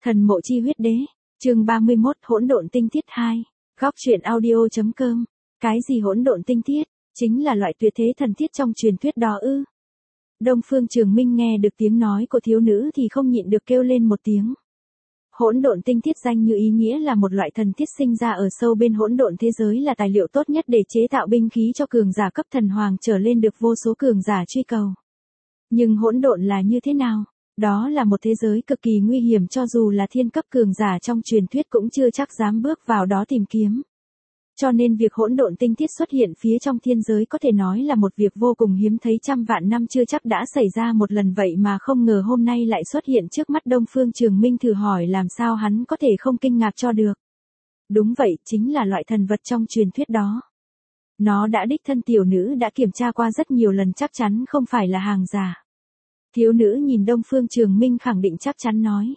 Thần mộ chi huyết đế, chương 31 hỗn độn tinh tiết 2, góc truyện audio.com. Cái gì hỗn độn tinh tiết? Chính là loại tuyệt thế thần thiết trong truyền thuyết đó ư? Đông Phương Trường Minh nghe được tiếng nói của thiếu nữ thì không nhịn được kêu lên một tiếng. Hỗn độn tinh thiết danh như ý nghĩa là một loại thần thiết sinh ra ở sâu bên hỗn độn thế giới, là tài liệu tốt nhất để chế tạo binh khí cho cường giả cấp thần hoàng trở lên, được vô số cường giả truy cầu. Nhưng hỗn độn là như thế nào? Đó là một thế giới cực kỳ nguy hiểm, cho dù là thiên cấp cường giả trong truyền thuyết cũng chưa chắc dám bước vào đó tìm kiếm. Cho nên việc hỗn độn tinh thiết xuất hiện phía trong thiên giới có thể nói là một việc vô cùng hiếm thấy, trăm vạn năm chưa chắc đã xảy ra một lần, vậy mà không ngờ hôm nay lại xuất hiện trước mắt Đông Phương Trường Minh. Thử hỏi làm sao hắn có thể không kinh ngạc cho được. Đúng vậy, chính là loại thần vật trong truyền thuyết đó. Nó đã đích thân tiểu nữ đã kiểm tra qua rất nhiều lần, chắc chắn không phải là hàng giả. Thiếu nữ nhìn Đông Phương Trường Minh khẳng định chắc chắn nói.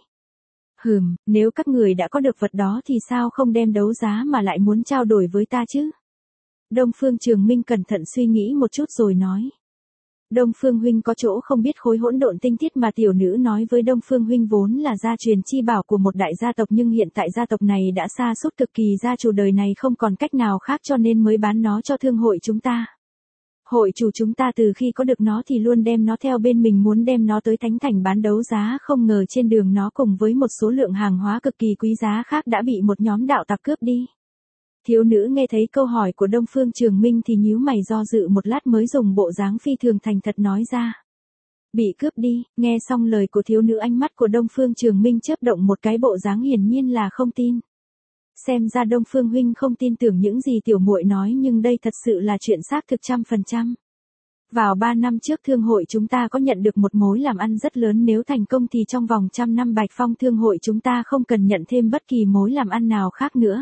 Nếu các người đã có được vật đó thì sao không đem đấu giá mà lại muốn trao đổi với ta chứ? Đông Phương Trường Minh cẩn thận suy nghĩ một chút rồi nói. Đông Phương huynh có chỗ không biết, khối hỗn độn tinh thiết mà tiểu nữ nói với Đông Phương huynh vốn là gia truyền chi bảo của một đại gia tộc, nhưng hiện tại gia tộc này đã sa sút cực kỳ, gia chủ đời này không còn cách nào khác cho nên mới bán nó cho thương hội chúng ta. Hội chủ chúng ta từ khi có được nó thì luôn đem nó theo bên mình, muốn đem nó tới Thánh Thành bán đấu giá, không ngờ trên đường nó cùng với một số lượng hàng hóa cực kỳ quý giá khác đã bị một nhóm đạo tặc cướp đi. Thiếu nữ nghe thấy câu hỏi của Đông Phương Trường Minh thì nhíu mày do dự một lát mới dùng bộ dáng phi thường thành thật nói ra. Bị cướp đi? Nghe xong lời của thiếu nữ, ánh mắt của Đông Phương Trường Minh chớp động một cái, bộ dáng hiển nhiên là không tin. Xem ra Đông Phương huynh không tin tưởng những gì tiểu muội nói, nhưng đây thật sự là chuyện xác thực 100%. Vào 3 năm trước thương hội chúng ta có nhận được một mối làm ăn rất lớn, nếu thành công thì trong vòng 100 năm Bạch Phong thương hội chúng ta không cần nhận thêm bất kỳ mối làm ăn nào khác nữa.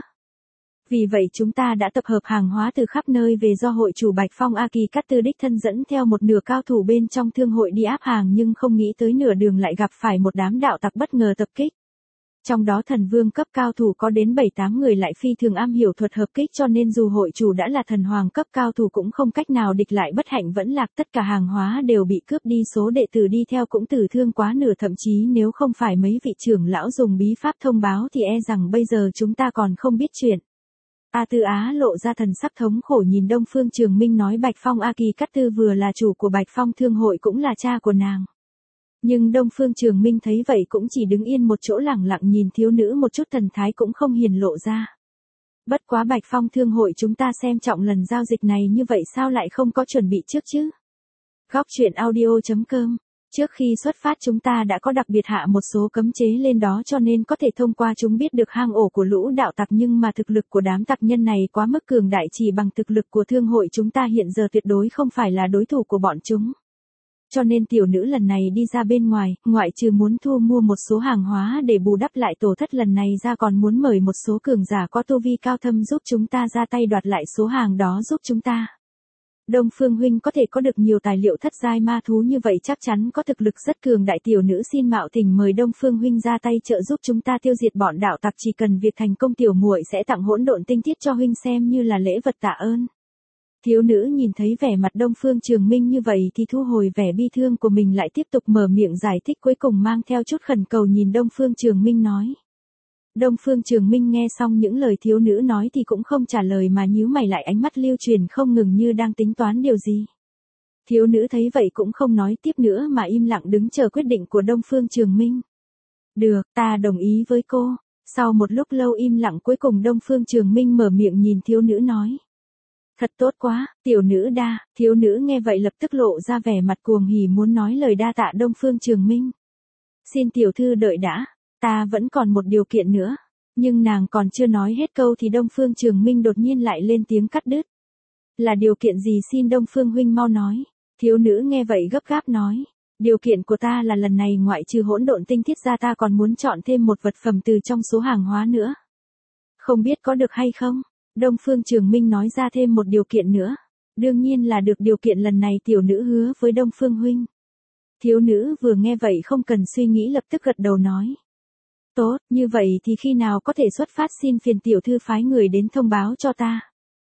Vì vậy chúng ta đã tập hợp hàng hóa từ khắp nơi về, do hội chủ Bạch Phong A Kỳ Cát Tư đích thân dẫn theo một nửa cao thủ bên trong thương hội đi áp hàng, nhưng không nghĩ tới nửa đường lại gặp phải một đám đạo tặc bất ngờ tập kích. Trong đó thần vương cấp cao thủ có đến 7-8 người, lại phi thường am hiểu thuật hợp kích, cho nên dù hội chủ đã là thần hoàng cấp cao thủ cũng không cách nào địch lại, bất hạnh vẫn lạc, tất cả hàng hóa đều bị cướp đi, số đệ tử đi theo cũng tử thương quá nửa, thậm chí nếu không phải mấy vị trưởng lão dùng bí pháp thông báo thì e rằng bây giờ chúng ta còn không biết chuyện. A Tư Á lộ ra thần sắc thống khổ nhìn Đông Phương Trường Minh nói, Bạch Phong A Kỳ Cát Tư vừa là chủ của Bạch Phong thương hội cũng là cha của nàng. Nhưng Đông Phương Trường Minh thấy vậy cũng chỉ đứng yên một chỗ lẳng lặng nhìn thiếu nữ, một chút thần thái cũng không hiển lộ ra. Bất quá Bạch Phong thương hội chúng ta xem trọng lần giao dịch này như vậy, sao lại không có chuẩn bị trước chứ? Góc truyện audio.com. Trước khi xuất phát chúng ta đã có đặc biệt hạ một số cấm chế lên đó, cho nên có thể thông qua chúng biết được hang ổ của lũ đạo tặc, nhưng mà thực lực của đám tặc nhân này quá mức cường đại, chỉ bằng thực lực của thương hội chúng ta hiện giờ tuyệt đối không phải là đối thủ của bọn chúng. Cho nên tiểu nữ lần này đi ra bên ngoài, ngoại trừ muốn thu mua một số hàng hóa để bù đắp lại tổn thất lần này ra, còn muốn mời một số cường giả có tu vi cao thâm giúp chúng ta ra tay đoạt lại số hàng đó giúp chúng ta. Đông Phương huynh có thể có được nhiều tài liệu thất giai ma thú như vậy, chắc chắn có thực lực rất cường đại, tiểu nữ xin mạo tình mời Đông Phương huynh ra tay trợ giúp chúng ta tiêu diệt bọn đạo tặc, chỉ cần việc thành công tiểu muội sẽ tặng hỗn độn tinh thiết cho huynh xem như là lễ vật tạ ơn. Thiếu nữ nhìn thấy vẻ mặt Đông Phương Trường Minh như vậy thì thu hồi vẻ bi thương của mình, lại tiếp tục mở miệng giải thích, cuối cùng mang theo chút khẩn cầu nhìn Đông Phương Trường Minh nói. Đông Phương Trường Minh nghe xong những lời thiếu nữ nói thì cũng không trả lời mà nhíu mày lại, ánh mắt lưu truyền không ngừng như đang tính toán điều gì. Thiếu nữ thấy vậy cũng không nói tiếp nữa mà im lặng đứng chờ quyết định của Đông Phương Trường Minh. Được, ta đồng ý với cô. Sau một lúc lâu im lặng, cuối cùng Đông Phương Trường Minh mở miệng nhìn thiếu nữ nói. Thật tốt quá, tiểu nữ đa. Thiếu nữ nghe vậy lập tức lộ ra vẻ mặt cuồng hỉ, muốn nói lời đa tạ Đông Phương Trường Minh. Xin tiểu thư đợi đã, ta vẫn còn một điều kiện nữa. Nhưng nàng còn chưa nói hết câu thì Đông Phương Trường Minh đột nhiên lại lên tiếng cắt đứt. Là điều kiện gì, xin Đông Phương huynh mau nói. Thiếu nữ nghe vậy gấp gáp nói. Điều kiện của ta là lần này ngoại trừ hỗn độn tinh thiết ra, ta còn muốn chọn thêm một vật phẩm từ trong số hàng hóa nữa. Không biết có được hay không? Đông Phương Trường Minh nói ra thêm một điều kiện nữa. Đương nhiên là được, điều kiện lần này tiểu nữ hứa với Đông Phương huynh. Thiếu nữ vừa nghe vậy không cần suy nghĩ lập tức gật đầu nói. Tốt, như vậy thì khi nào có thể xuất phát, xin phiền tiểu thư phái người đến thông báo cho ta.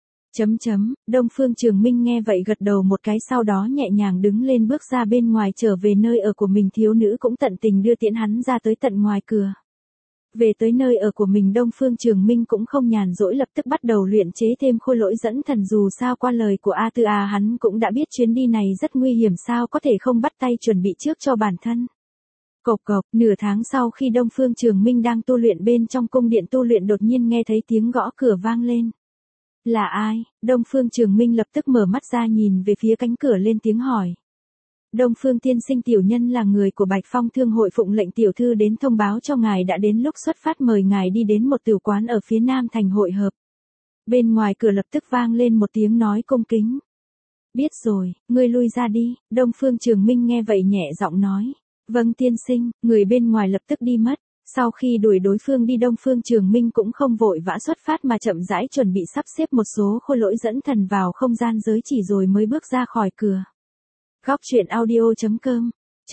Đông Phương Trường Minh nghe vậy gật đầu một cái, sau đó nhẹ nhàng đứng lên bước ra bên ngoài trở về nơi ở của mình, thiếu nữ cũng tận tình đưa tiễn hắn ra tới tận ngoài cửa. Về tới nơi ở của mình, Đông Phương Trường Minh cũng không nhàn rỗi, lập tức bắt đầu luyện chế thêm khôi lỗi dẫn thần. Dù sao qua lời của A Tư A hắn cũng đã biết chuyến đi này rất nguy hiểm, sao có thể không bắt tay chuẩn bị trước cho bản thân. Cộc cộc, nửa tháng sau khi Đông Phương Trường Minh đang tu luyện bên trong cung điện tu luyện, đột nhiên nghe thấy tiếng gõ cửa vang lên. Là ai? Đông Phương Trường Minh lập tức mở mắt ra nhìn về phía cánh cửa, lên tiếng hỏi. Đông Phương tiên sinh, tiểu nhân là người của Bạch Phong Thương hội, phụng lệnh tiểu thư đến thông báo cho ngài đã đến lúc xuất phát, mời ngài đi đến một tiểu quán ở phía nam thành hội hợp. Bên ngoài cửa lập tức vang lên một tiếng nói cung kính. Biết rồi, ngươi lui ra đi. Đông Phương Trường Minh nghe vậy nhẹ giọng nói. Vâng tiên sinh. Người bên ngoài lập tức đi mất. Sau khi đuổi đối phương đi, Đông Phương Trường Minh cũng không vội vã xuất phát mà chậm rãi chuẩn bị sắp xếp một số khôi lỗi dẫn thần vào không gian giới chỉ rồi mới bước ra khỏi cửa. Góc truyện audio.com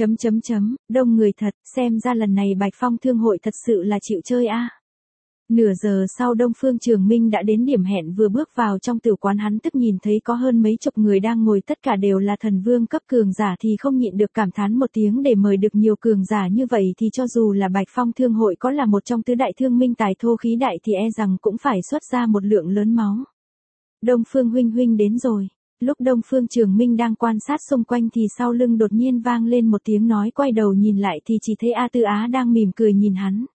Đông người thật, xem ra lần này Bạch Phong Thương hội thật sự là chịu chơi a. Nửa giờ sau, Đông Phương Trường Minh đã đến điểm hẹn, vừa bước vào trong tiểu quán hắn tức nhìn thấy có hơn mấy chục người đang ngồi, tất cả đều là thần vương cấp cường giả, thì không nhịn được cảm thán một tiếng. Để mời được nhiều cường giả như vậy thì cho dù là Bạch Phong Thương hội có là một trong tứ đại thương minh tài thô khí đại thì e rằng cũng phải xuất ra một lượng lớn máu. Đông Phương huynh đến rồi. Lúc Đông Phương Trường Minh đang quan sát xung quanh thì sau lưng đột nhiên vang lên một tiếng nói, quay đầu nhìn lại thì chỉ thấy A Tư Á đang mỉm cười nhìn hắn.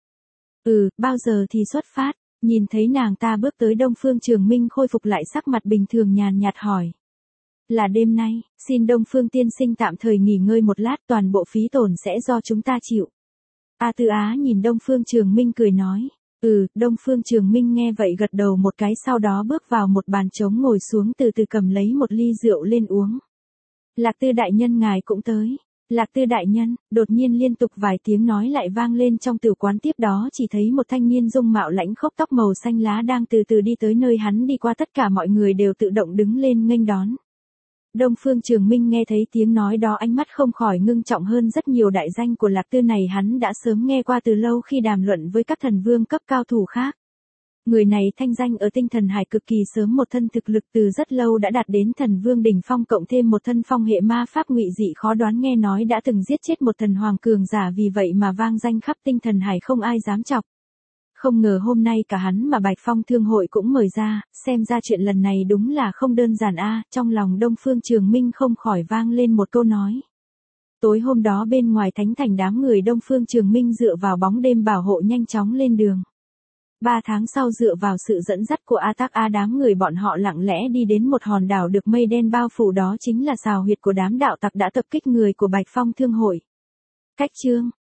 Bao giờ thì xuất phát? Nhìn thấy nàng ta bước tới, Đông Phương Trường Minh khôi phục lại sắc mặt bình thường, nhàn nhạt hỏi. Là đêm nay, xin Đông Phương tiên sinh tạm thời nghỉ ngơi một lát, toàn bộ phí tổn sẽ do chúng ta chịu. A Tư Á nhìn Đông Phương Trường Minh cười nói. Đông Phương Trường Minh nghe vậy gật đầu một cái, sau đó bước vào một bàn trống ngồi xuống, từ từ cầm lấy một ly rượu lên uống. Lạc Tư đại nhân ngài cũng tới. Lạc Tư đại nhân. Đột nhiên liên tục vài tiếng nói lại vang lên trong tiểu quán, tiếp đó chỉ thấy một thanh niên dung mạo lãnh khốc, tóc màu xanh lá đang từ từ đi tới nơi hắn đi qua, tất cả mọi người đều tự động đứng lên nghênh đón. Đông Phương Trường Minh nghe thấy tiếng nói đó, ánh mắt không khỏi ngưng trọng hơn rất nhiều. Đại danh của Lạc Tư này hắn đã sớm nghe qua từ lâu khi đàm luận với các thần vương cấp cao thủ khác. Người này thanh danh ở tinh thần hải cực kỳ sớm, một thân thực lực từ rất lâu đã đạt đến thần vương đỉnh phong, cộng thêm một thân phong hệ ma pháp ngụy dị khó đoán, nghe nói đã từng giết chết một thần hoàng cường giả, vì vậy mà vang danh khắp tinh thần hải, không ai dám chọc. Không ngờ hôm nay cả hắn mà Bạch Phong Thương hội cũng mời ra, xem ra chuyện lần này đúng là không đơn giản a. Trong lòng Đông Phương Trường Minh không khỏi vang lên một câu nói. Tối hôm đó bên ngoài thánh thành, đám người Đông Phương Trường Minh dựa vào bóng đêm bảo hộ nhanh chóng lên đường. 3 tháng sau, dựa vào sự dẫn dắt của A Tắc A, đám người bọn họ lặng lẽ đi đến một hòn đảo được mây đen bao phủ, đó chính là sào huyệt của đám đạo tặc đã tập kích người của Bạch Phong Thương hội. Cách chương